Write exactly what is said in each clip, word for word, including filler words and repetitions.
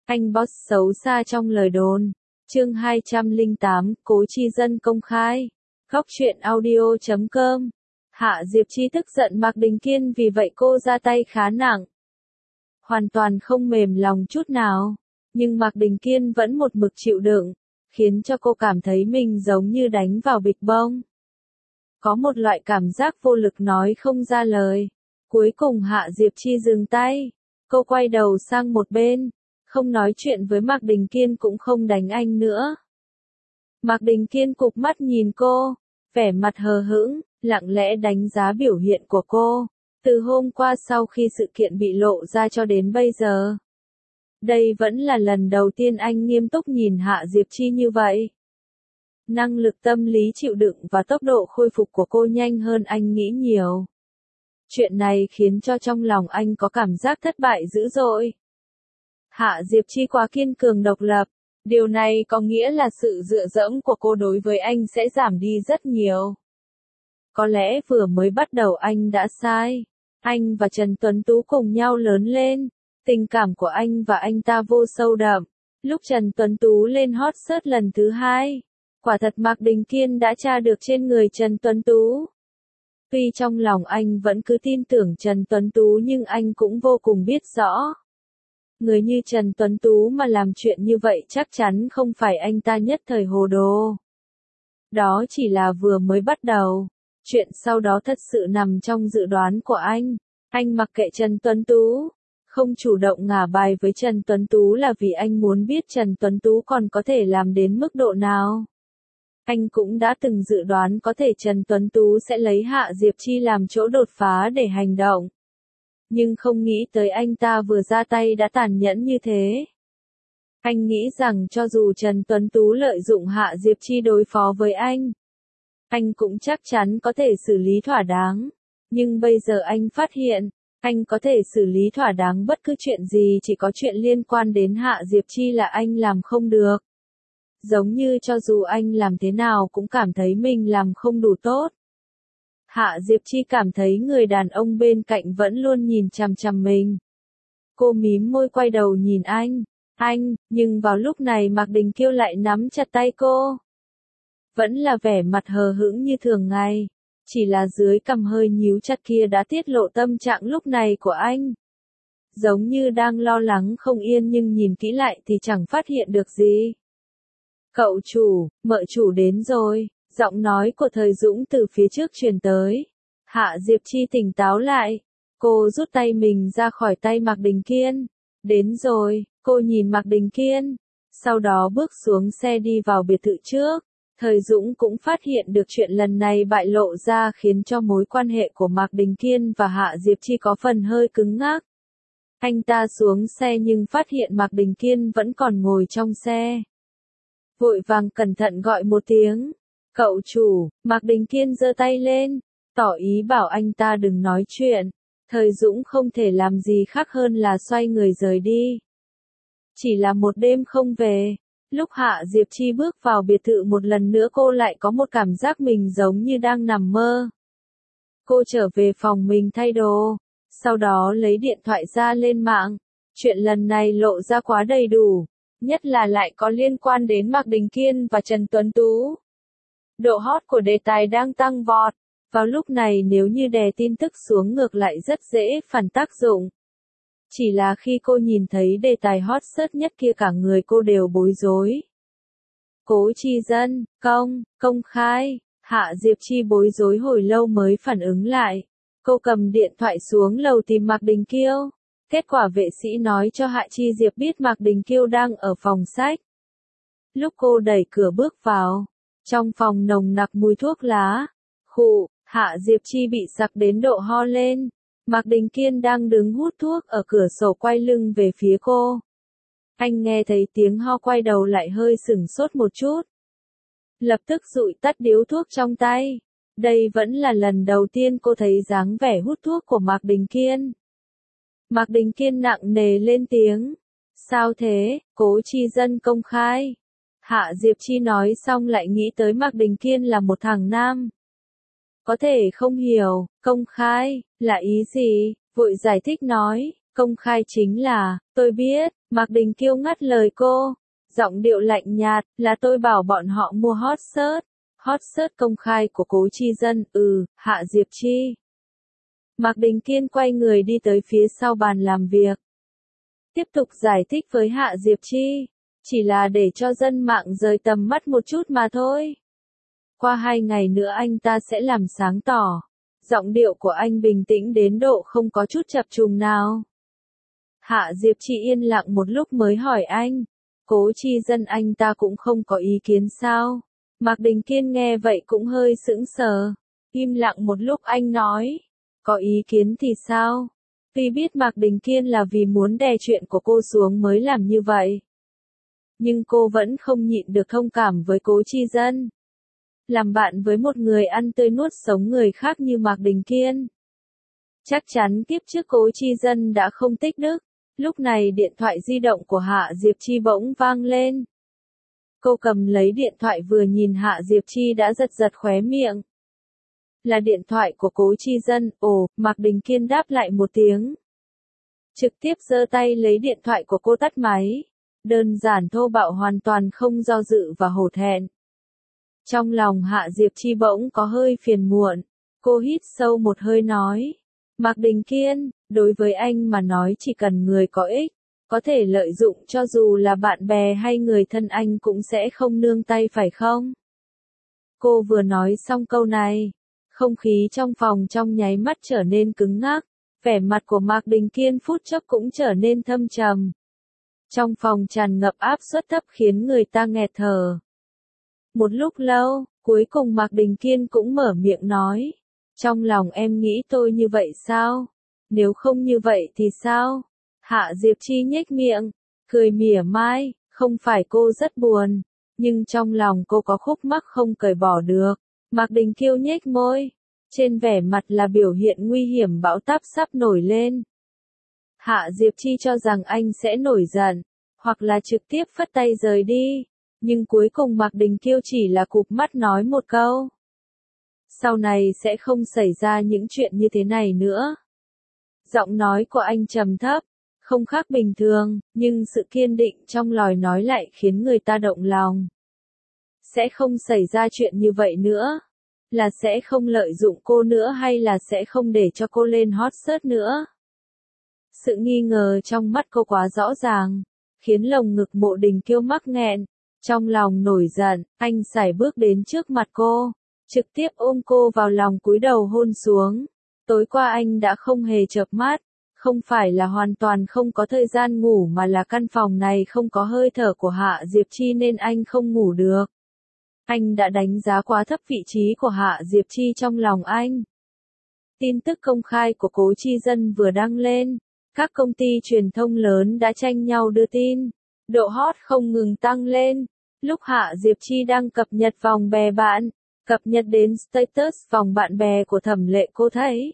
Anh boss xấu xa trong lời đồn. Chương hai trăm lẻ tám, Cố Chi Dân công khai. Góc truyện audio chấm com. Hạ Diệp Chi tức giận Mạc Đình Kiên vì vậy cô ra tay khá nặng. Hoàn toàn không mềm lòng chút nào. Nhưng Mạc Đình Kiên vẫn một mực chịu đựng, khiến cho cô cảm thấy mình giống như đánh vào bịch bông. Có một loại cảm giác vô lực nói không ra lời. Cuối cùng Hạ Diệp Chi dừng tay. Cô quay đầu sang một bên, không nói chuyện với Mạc Đình Kiên cũng không đánh anh nữa. Mạc Đình Kiên cụp mắt nhìn cô, vẻ mặt hờ hững, lặng lẽ đánh giá biểu hiện của cô, từ hôm qua sau khi sự kiện bị lộ ra cho đến bây giờ. Đây vẫn là lần đầu tiên anh nghiêm túc nhìn Hạ Diệp Chi như vậy. Năng lực tâm lý chịu đựng và tốc độ khôi phục của cô nhanh hơn anh nghĩ nhiều. Chuyện này khiến cho trong lòng anh có cảm giác thất bại dữ dội. Hạ Diệp Chi quá kiên cường độc lập, điều này có nghĩa là sự dựa dẫm của cô đối với anh sẽ giảm đi rất nhiều. Có lẽ vừa mới bắt đầu anh đã sai. Anh và Trần Tuấn Tú cùng nhau lớn lên, tình cảm của anh và anh ta vô sâu đậm. Lúc Trần Tuấn Tú lên hot search lần thứ hai, quả thật Mạc Đình Kiên đã tra được trên người Trần Tuấn Tú. Tuy trong lòng anh vẫn cứ tin tưởng Trần Tuấn Tú nhưng anh cũng vô cùng biết rõ. Người như Trần Tuấn Tú mà làm chuyện như vậy chắc chắn không phải anh ta nhất thời hồ đồ. Đó chỉ là vừa mới bắt đầu. Chuyện sau đó thật sự nằm trong dự đoán của anh. Anh mặc kệ Trần Tuấn Tú, không chủ động ngả bài với Trần Tuấn Tú là vì anh muốn biết Trần Tuấn Tú còn có thể làm đến mức độ nào. Anh cũng đã từng dự đoán có thể Trần Tuấn Tú sẽ lấy Hạ Diệp Chi làm chỗ đột phá để hành động. Nhưng không nghĩ tới anh ta vừa ra tay đã tàn nhẫn như thế. Anh nghĩ rằng cho dù Trần Tuấn Tú lợi dụng Hạ Diệp Chi đối phó với anh, anh cũng chắc chắn có thể xử lý thỏa đáng. Nhưng bây giờ anh phát hiện, anh có thể xử lý thỏa đáng bất cứ chuyện gì, chỉ có chuyện liên quan đến Hạ Diệp Chi là anh làm không được. Giống như cho dù anh làm thế nào cũng cảm thấy mình làm không đủ tốt. Hạ Diệp Chi cảm thấy người đàn ông bên cạnh vẫn luôn nhìn chằm chằm mình. Cô mím môi quay đầu nhìn anh. Anh, nhưng vào lúc này Mạc Đình Kiêu lại nắm chặt tay cô. Vẫn là vẻ mặt hờ hững như thường ngày. Chỉ là dưới cằm hơi nhíu chặt kia đã tiết lộ tâm trạng lúc này của anh. Giống như đang lo lắng không yên nhưng nhìn kỹ lại thì chẳng phát hiện được gì. Cậu chủ, mợ chủ đến rồi. Giọng nói của Thời Dũng từ phía trước truyền tới. Hạ Diệp Chi tỉnh táo lại. Cô rút tay mình ra khỏi tay Mạc Đình Kiên. Đến rồi, cô nhìn Mạc Đình Kiên. Sau đó bước xuống xe đi vào biệt thự trước. Thời Dũng cũng phát hiện được chuyện lần này bại lộ ra khiến cho mối quan hệ của Mạc Đình Kiên và Hạ Diệp Chi có phần hơi cứng ngắc. Anh ta xuống xe nhưng phát hiện Mạc Đình Kiên vẫn còn ngồi trong xe. Vội vàng cẩn thận gọi một tiếng. Cậu chủ, Mạc Đình Kiên giơ tay lên, tỏ ý bảo anh ta đừng nói chuyện. Thời Dũng không thể làm gì khác hơn là xoay người rời đi. Chỉ là một đêm không về, lúc Hạ Diệp Chi bước vào biệt thự một lần nữa cô lại có một cảm giác mình giống như đang nằm mơ. Cô trở về phòng mình thay đồ, sau đó lấy điện thoại ra lên mạng. Chuyện lần này lộ ra quá đầy đủ, nhất là lại có liên quan đến Mạc Đình Kiên và Trần Tuấn Tú. Độ hot của đề tài đang tăng vọt. Vào lúc này nếu như đè tin tức xuống ngược lại rất dễ phản tác dụng. Chỉ là khi cô nhìn thấy đề tài hot search nhất kia cả người cô đều bối rối. Cố Chi Dân, công, công khai. Hạ Diệp Chi bối rối hồi lâu mới phản ứng lại. Cô cầm điện thoại xuống lầu tìm Mạc Đình Kiêu. Kết quả vệ sĩ nói cho Hạ Chi Diệp biết Mạc Đình Kiêu đang ở phòng sách. Lúc cô đẩy cửa bước vào, trong phòng nồng nặc mùi thuốc lá. Khụ, Hạ Diệp Chi bị sặc đến độ ho lên. Mạc Đình Kiên đang đứng hút thuốc ở cửa sổ quay lưng về phía cô. Anh nghe thấy tiếng ho quay đầu lại hơi sửng sốt một chút. Lập tức dụi tắt điếu thuốc trong tay. Đây vẫn là lần đầu tiên cô thấy dáng vẻ hút thuốc của Mạc Đình Kiên. Mạc Đình Kiên nặng nề lên tiếng. Sao thế, Cố Chi Dân công khai. Hạ Diệp Chi nói xong lại nghĩ tới Mạc Đình Kiên là một thằng nam. Có thể không hiểu, công khai, là ý gì, vội giải thích nói, Công khai chính là, tôi biết, Mạc Đình Kiêu ngắt lời cô. Giọng điệu lạnh nhạt, là tôi bảo bọn họ mua hot search. Hot search công khai của Cố Chi Dân, ừ, Hạ Diệp Chi. Mạc Đình Kiên quay người đi tới phía sau bàn làm việc. Tiếp tục giải thích với Hạ Diệp Chi. Chỉ là để cho dân mạng rời tầm mắt một chút mà thôi. Qua hai ngày nữa anh ta sẽ làm sáng tỏ. Giọng điệu của anh bình tĩnh đến độ không có chút chập trùng nào. Hạ Diệp Chi yên lặng một lúc mới hỏi anh. Cố Chi Dân anh ta cũng không có ý kiến sao? Mạc Đình Kiên nghe vậy cũng hơi sững sờ. Im lặng một lúc anh nói. Có ý kiến thì sao? Tuy biết Mạc Đình Kiên là vì muốn đè chuyện của cô xuống mới làm như vậy. Nhưng cô vẫn không nhịn được thông cảm với Cố Chi Dân. Làm bạn với một người ăn tươi nuốt sống người khác như Mạc Đình Kiên. Chắc chắn kiếp trước Cố Chi Dân đã không tích đức. Lúc này điện thoại di động của Hạ Diệp Chi bỗng vang lên. Cô cầm lấy điện thoại vừa nhìn Hạ Diệp Chi đã giật giật khóe miệng. Là điện thoại của Cố Chi Dân, ồ, Mạc Đình Kiên đáp lại một tiếng. Trực tiếp giơ tay lấy điện thoại của cô tắt máy. Đơn giản thô bạo hoàn toàn không do dự và hổ thẹn. Trong lòng Hạ Diệp Chi bỗng có hơi phiền muộn. Cô hít sâu một hơi nói. Mạc Đình Kiên, đối với anh mà nói chỉ cần người có ích, có thể lợi dụng cho dù là bạn bè hay người thân anh cũng sẽ không nương tay phải không? Cô vừa nói xong câu này, không khí trong phòng trong nháy mắt trở nên cứng ngắc, vẻ mặt của Mạc Đình Kiên phút chốc cũng trở nên thâm trầm. Trong phòng tràn ngập áp suất thấp khiến người ta nghẹt thở. Một lúc lâu, cuối cùng Mạc Đình Kiên cũng mở miệng nói. Trong lòng em nghĩ tôi như vậy sao? Nếu không như vậy thì sao? Hạ Diệp Chi nhếch miệng, cười mỉa mai, không phải cô rất buồn, nhưng trong lòng cô có khúc mắc không cởi bỏ được. Mạc Đình Kiêu nhếch môi, trên vẻ mặt là biểu hiện nguy hiểm bão táp sắp nổi lên. Hạ Diệp Chi cho rằng anh sẽ nổi giận, hoặc là trực tiếp phất tay rời đi, nhưng cuối cùng Mạc Đình Kiêu chỉ là cụp mắt nói một câu. Sau này sẽ không xảy ra những chuyện như thế này nữa. Giọng nói của anh trầm thấp, không khác bình thường, nhưng sự kiên định trong lời nói lại khiến người ta động lòng. Sẽ không xảy ra chuyện như vậy nữa. Là sẽ không lợi dụng cô nữa hay là sẽ không để cho cô lên hot search nữa. Sự nghi ngờ trong mắt cô quá rõ ràng, khiến lồng ngực Mộ Đình Kiêu mắc nghẹn. Trong lòng nổi giận, anh sải bước đến trước mặt cô, trực tiếp ôm cô vào lòng cúi đầu hôn xuống. Tối qua anh đã không hề chợp mắt, không phải là hoàn toàn không có thời gian ngủ mà là căn phòng này không có hơi thở của Hạ Diệp Chi nên anh không ngủ được. Anh đã đánh giá quá thấp vị trí của Hạ Diệp Chi trong lòng anh. Tin tức công khai của Cố Chi Dân vừa đăng lên, các công ty truyền thông lớn đã tranh nhau đưa tin. Độ hot không ngừng tăng lên. Lúc Hạ Diệp Chi đang cập nhật vòng bè bạn, cập nhật đến status vòng bạn bè của Thẩm Lệ cô thấy.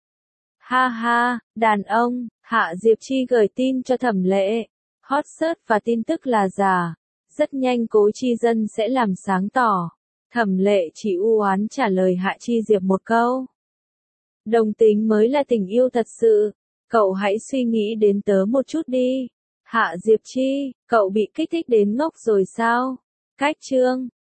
Ha ha, đàn ông, Hạ Diệp Chi gửi tin cho Thẩm Lệ. Hot search và tin tức là giả. Rất nhanh Cố Chi Dân sẽ làm sáng tỏ. Thẩm Lệ chỉ u oán trả lời Hạ Chi Diệp một câu. Đồng tính mới là tình yêu thật sự. Cậu hãy suy nghĩ đến tớ một chút đi. Hạ Diệp Chi, cậu bị kích thích đến ngốc rồi sao? Cách chương